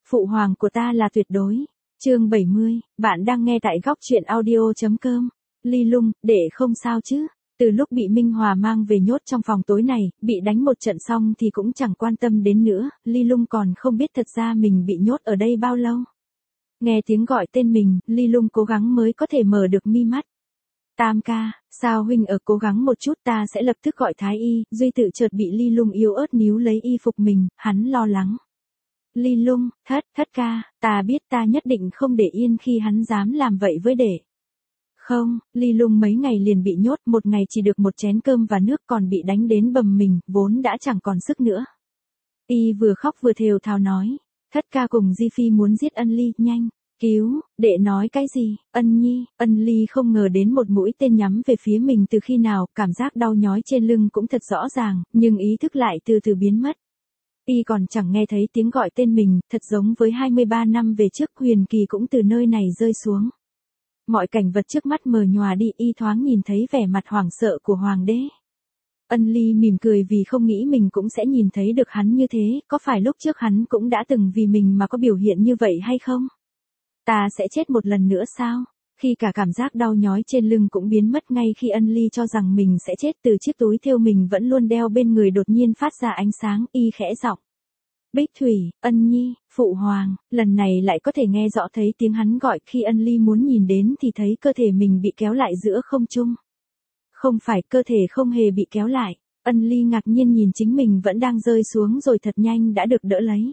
phụ hoàng của ta là tuyệt đối. Chương 70, bạn đang nghe tại góc truyện audio.com. Ly Lung, đệ không sao chứ? Từ lúc bị Minh Hòa mang về nhốt trong phòng tối này, bị đánh một trận xong thì cũng chẳng quan tâm đến nữa, Ly Lung còn không biết thật ra mình bị nhốt ở đây bao lâu. Nghe tiếng gọi tên mình, Ly Lung cố gắng mới có thể mở được mi mắt. Tam ca, sao huynh ở cố gắng một chút, ta sẽ lập tức gọi thái y. Duy Tự chợt bị Ly Lung yếu ớt níu lấy y phục mình, hắn lo lắng. Ly Lung, thất ca, ta biết ta nhất định không để yên khi hắn dám làm vậy với đệ. Không, Ly Lung mấy ngày liền bị nhốt, một ngày chỉ được một chén cơm và nước, còn bị đánh đến bầm mình, vốn đã chẳng còn sức nữa. Y vừa khóc vừa thều thào nói, thất ca cùng Di Phi muốn giết Ân Ly, nhanh, cứu, đệ nói cái gì, Ân Nhi. Ân Ly không ngờ đến một mũi tên nhắm về phía mình từ khi nào, cảm giác đau nhói trên lưng cũng thật rõ ràng, nhưng ý thức lại từ từ biến mất. Y còn chẳng nghe thấy tiếng gọi tên mình, thật giống với 23 năm về trước, huyền kỳ cũng từ nơi này rơi xuống. Mọi cảnh vật trước mắt mờ nhòa đi, y thoáng nhìn thấy vẻ mặt hoảng sợ của hoàng đế. Ân Ly mỉm cười vì không nghĩ mình cũng sẽ nhìn thấy được hắn như thế, có phải lúc trước hắn cũng đã từng vì mình mà có biểu hiện như vậy hay không? Ta sẽ chết một lần nữa sao? Khi cả cảm giác đau nhói trên lưng cũng biến mất ngay khi Ân Ly cho rằng mình sẽ chết, từ chiếc túi thêu mình vẫn luôn đeo bên người đột nhiên phát ra ánh sáng, y khẽ giọng. Bích Thủy, Ân Nhi, phụ hoàng, lần này lại có thể nghe rõ thấy tiếng hắn gọi. Khi Ân Ly muốn nhìn đến thì thấy cơ thể mình bị kéo lại giữa không trung. Không phải, cơ thể không hề bị kéo lại. Ân Ly ngạc nhiên nhìn chính mình vẫn đang rơi xuống rồi thật nhanh đã được đỡ lấy.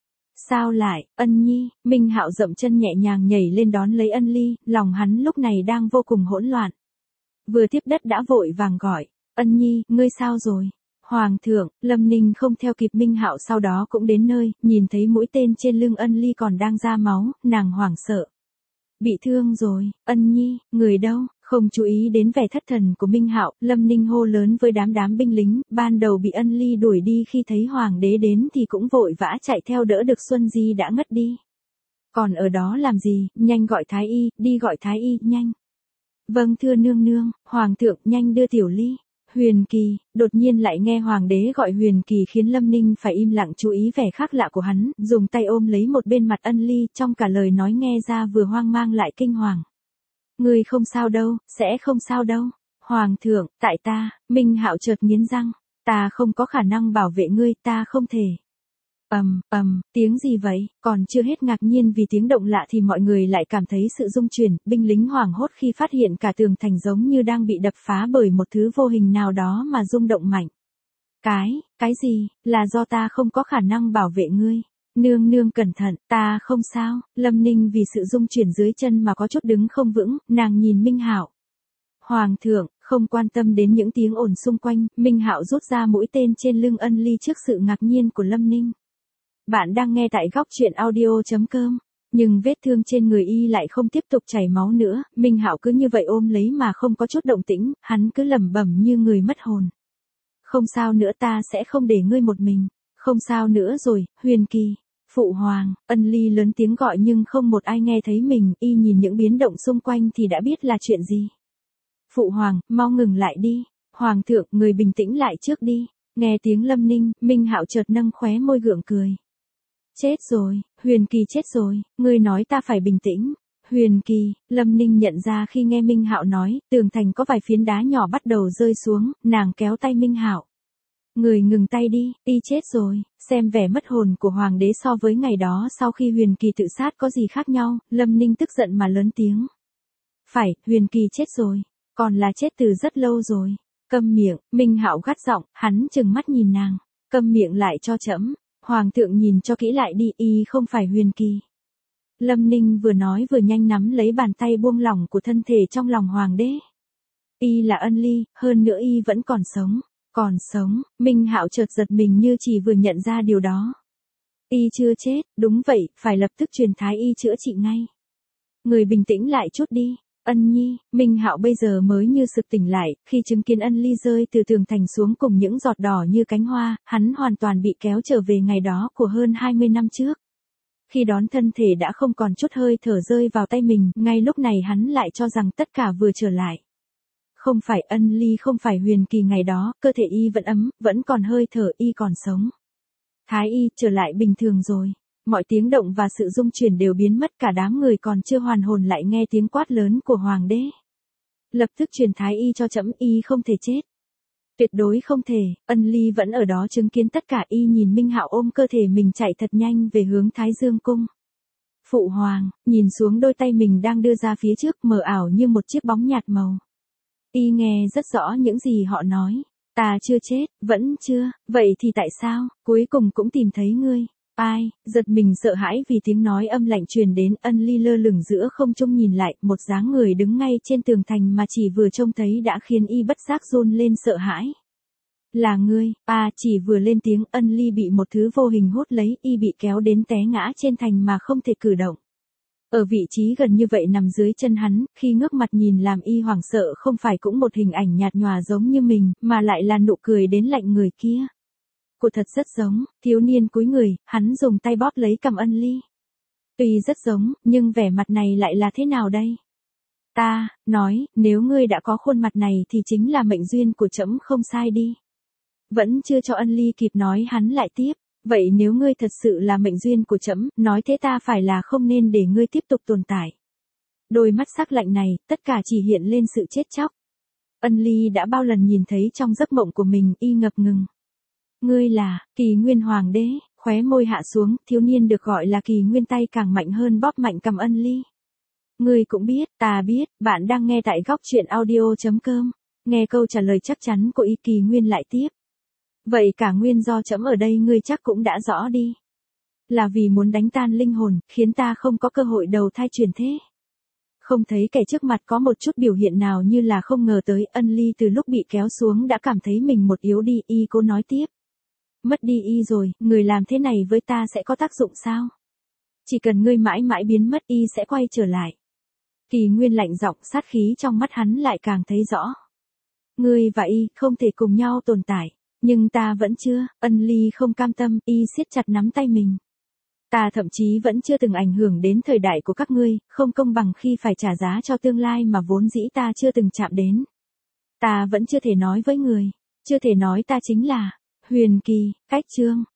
Sao lại, Ân Nhi? Minh Hạo dậm chân nhẹ nhàng nhảy lên đón lấy Ân Ly, lòng hắn lúc này đang vô cùng hỗn loạn. Vừa tiếp đất đã vội vàng gọi, Ân Nhi, ngươi sao rồi? Hoàng thượng. Lâm Ninh không theo kịp Minh Hạo, sau đó cũng đến nơi, nhìn thấy mũi tên trên lưng Ân Ly còn đang ra máu, nàng hoảng sợ. Bị thương rồi, Ân Nhi, người đâu? Không chú ý đến vẻ thất thần của Minh Hạo, Lâm Ninh hô lớn với đám binh lính, ban đầu bị Ân Ly đuổi đi, khi thấy hoàng đế đến thì cũng vội vã chạy theo đỡ được Xuân Di đã ngất đi. Còn ở đó làm gì, nhanh gọi thái y, đi gọi thái y, nhanh. Vâng thưa nương nương. Hoàng thượng, nhanh đưa Tiểu Ly. Huyền Kỳ. Đột nhiên lại nghe hoàng đế gọi Huyền Kỳ khiến Lâm Ninh phải im lặng chú ý vẻ khác lạ của hắn, dùng tay ôm lấy một bên mặt Ân Ly, trong cả lời nói nghe ra vừa hoang mang lại kinh hoàng. Ngươi không sao đâu, sẽ không sao đâu. Hoàng thượng, tại ta. Minh Hạo chợt nghiến răng. Ta không có khả năng bảo vệ ngươi, ta không thể. Tiếng gì vậy? Còn chưa hết ngạc nhiên vì tiếng động lạ thì mọi người lại cảm thấy sự rung chuyển, binh lính hoảng hốt khi phát hiện cả tường thành giống như đang bị đập phá bởi một thứ vô hình nào đó mà rung động mạnh. Cái gì? Là do ta không có khả năng bảo vệ ngươi. Nương nương cẩn thận, ta không sao. Lâm Ninh vì sự rung chuyển dưới chân mà có chút đứng không vững, nàng nhìn Minh Hạo. Hoàng thượng, không quan tâm đến những tiếng ồn xung quanh, Minh Hạo rút ra mũi tên trên lưng Ân Ly trước sự ngạc nhiên của Lâm Ninh. Bạn đang nghe tại góc truyện audio.com. Nhưng vết thương trên người y lại không tiếp tục chảy máu nữa, Minh Hạo cứ như vậy ôm lấy mà không có chút động tĩnh, hắn cứ lẩm bẩm như người mất hồn. Không sao nữa, ta sẽ không để ngươi một mình. Không sao nữa rồi, Huyền Kỳ. Phụ hoàng. Ân Ly lớn tiếng gọi nhưng không một ai nghe thấy mình, y nhìn những biến động xung quanh thì đã biết là chuyện gì. Phụ hoàng, mau ngừng lại đi. Hoàng thượng, người bình tĩnh lại trước đi. Nghe tiếng Lâm Ninh, Minh Hạo chợt nâng khóe môi gượng cười. Chết rồi, Huyền Kỳ chết rồi, ngươi nói ta phải bình tĩnh. Huyền Kỳ. Lâm Ninh nhận ra khi nghe Minh Hạo nói, tường thành có vài phiến đá nhỏ bắt đầu rơi xuống, nàng kéo tay Minh Hạo. Người ngừng tay đi, y chết rồi. Xem vẻ mất hồn của hoàng đế so với ngày đó sau khi Huyền Kỳ tự sát có gì khác nhau, Lâm Ninh tức giận mà lớn tiếng. Phải, Huyền Kỳ chết rồi, còn là chết từ rất lâu rồi. Câm miệng. Minh Hạo gắt giọng, hắn trừng mắt nhìn nàng. Câm miệng lại cho trẫm. Hoàng thượng nhìn cho kỹ lại đi, y không phải Huyền Kỳ. Lâm Ninh vừa nói vừa nhanh nắm lấy bàn tay buông lỏng của thân thể trong lòng hoàng đế. Y là Ân Ly, hơn nữa y vẫn còn sống. Còn sống. Minh Hạo chợt giật mình như chỉ vừa nhận ra điều đó. Y chưa chết. Đúng vậy, phải lập tức truyền thái y chữa trị ngay. Người bình tĩnh lại chút đi. Ân Nhi. Minh Hạo bây giờ mới như sực tỉnh lại, khi chứng kiến Ân Ly rơi từ tường thành xuống cùng những giọt đỏ như cánh hoa, hắn hoàn toàn bị kéo trở về ngày đó của hơn 20 năm trước. Khi đón thân thể đã không còn chút hơi thở rơi vào tay mình, ngay lúc này hắn lại cho rằng tất cả vừa trở lại. Không phải Ân Ly, không phải Huyền Kỳ ngày đó, cơ thể y vẫn ấm, vẫn còn hơi thở, y còn sống. Thái y, trở lại bình thường rồi. Mọi tiếng động và sự rung chuyển đều biến mất, cả đám người còn chưa hoàn hồn lại nghe tiếng quát lớn của hoàng đế. Lập tức truyền thái y cho trẫm, y không thể chết. Tuyệt đối không thể. Ân Ly vẫn ở đó chứng kiến tất cả. Y nhìn Minh Hạo ôm cơ thể mình chạy thật nhanh về hướng Thái Dương cung. Phụ hoàng, nhìn xuống đôi tay mình đang đưa ra phía trước, mờ ảo như một chiếc bóng nhạt màu. Y nghe rất rõ những gì họ nói. Ta chưa chết, vẫn chưa, vậy thì tại sao, cuối cùng cũng tìm thấy ngươi. Ai, giật mình sợ hãi vì tiếng nói âm lạnh truyền đến. Ân Ly lơ lửng giữa không trung nhìn lại, một dáng người đứng ngay trên tường thành mà chỉ vừa trông thấy đã khiến y bất giác run lên sợ hãi. Là ngươi, chỉ vừa lên tiếng, Ân Ly bị một thứ vô hình hút lấy, y bị kéo đến té ngã trên thành mà không thể cử động. Ở vị trí gần như vậy nằm dưới chân hắn, khi ngước mặt nhìn làm y hoảng sợ không phải cũng một hình ảnh nhạt nhòa giống như mình, mà lại là nụ cười đến lạnh người kia. Cô thật rất giống. Thiếu niên cúi người, hắn dùng tay bóp lấy cằm Ân Ly. Tuy rất giống, nhưng vẻ mặt này lại là thế nào đây? Ta, nói, nếu ngươi đã có khuôn mặt này thì chính là mệnh duyên của trẫm không sai đi. Vẫn chưa cho Ân Ly kịp nói hắn lại tiếp. Vậy nếu ngươi thật sự là mệnh duyên của trẫm, nói thế ta phải là không nên để ngươi tiếp tục tồn tại. Đôi mắt sắc lạnh này, tất cả chỉ hiện lên sự chết chóc. Ân Ly đã bao lần nhìn thấy trong giấc mộng của mình, y ngập ngừng. Ngươi là, Kỳ Nguyên Hoàng đế, khóe môi hạ xuống, thiếu niên được gọi là Kỳ Nguyên tay càng mạnh hơn bóp mạnh cầm Ân Ly. Ngươi cũng biết, ta biết, bạn đang nghe tại góc truyện audio.com. Nghe câu trả lời chắc chắn của y, Kỳ Nguyên lại tiếp. Vậy cả nguyên do trẫm ở đây ngươi chắc cũng đã rõ đi. Là vì muốn đánh tan linh hồn, khiến ta không có cơ hội đầu thai chuyển thế. Không thấy kẻ trước mặt có một chút biểu hiện nào như là không ngờ tới. Ân Ly từ lúc bị kéo xuống đã cảm thấy mình một yếu đi, y cố nói tiếp. Mất đi y rồi, người làm thế này với ta sẽ có tác dụng sao? Chỉ cần ngươi mãi mãi biến mất, y sẽ quay trở lại. Kỳ Nguyên lạnh giọng, sát khí trong mắt hắn lại càng thấy rõ. Ngươi và y không thể cùng nhau tồn tại. Nhưng ta vẫn chưa. Ân Ly không cam tâm, y siết chặt nắm tay mình. Ta thậm chí vẫn chưa từng ảnh hưởng đến thời đại của các ngươi, không công bằng khi phải trả giá cho tương lai mà vốn dĩ ta chưa từng chạm đến. Ta vẫn chưa thể nói với người, chưa thể nói ta chính là Huyền Kỳ. Cách chương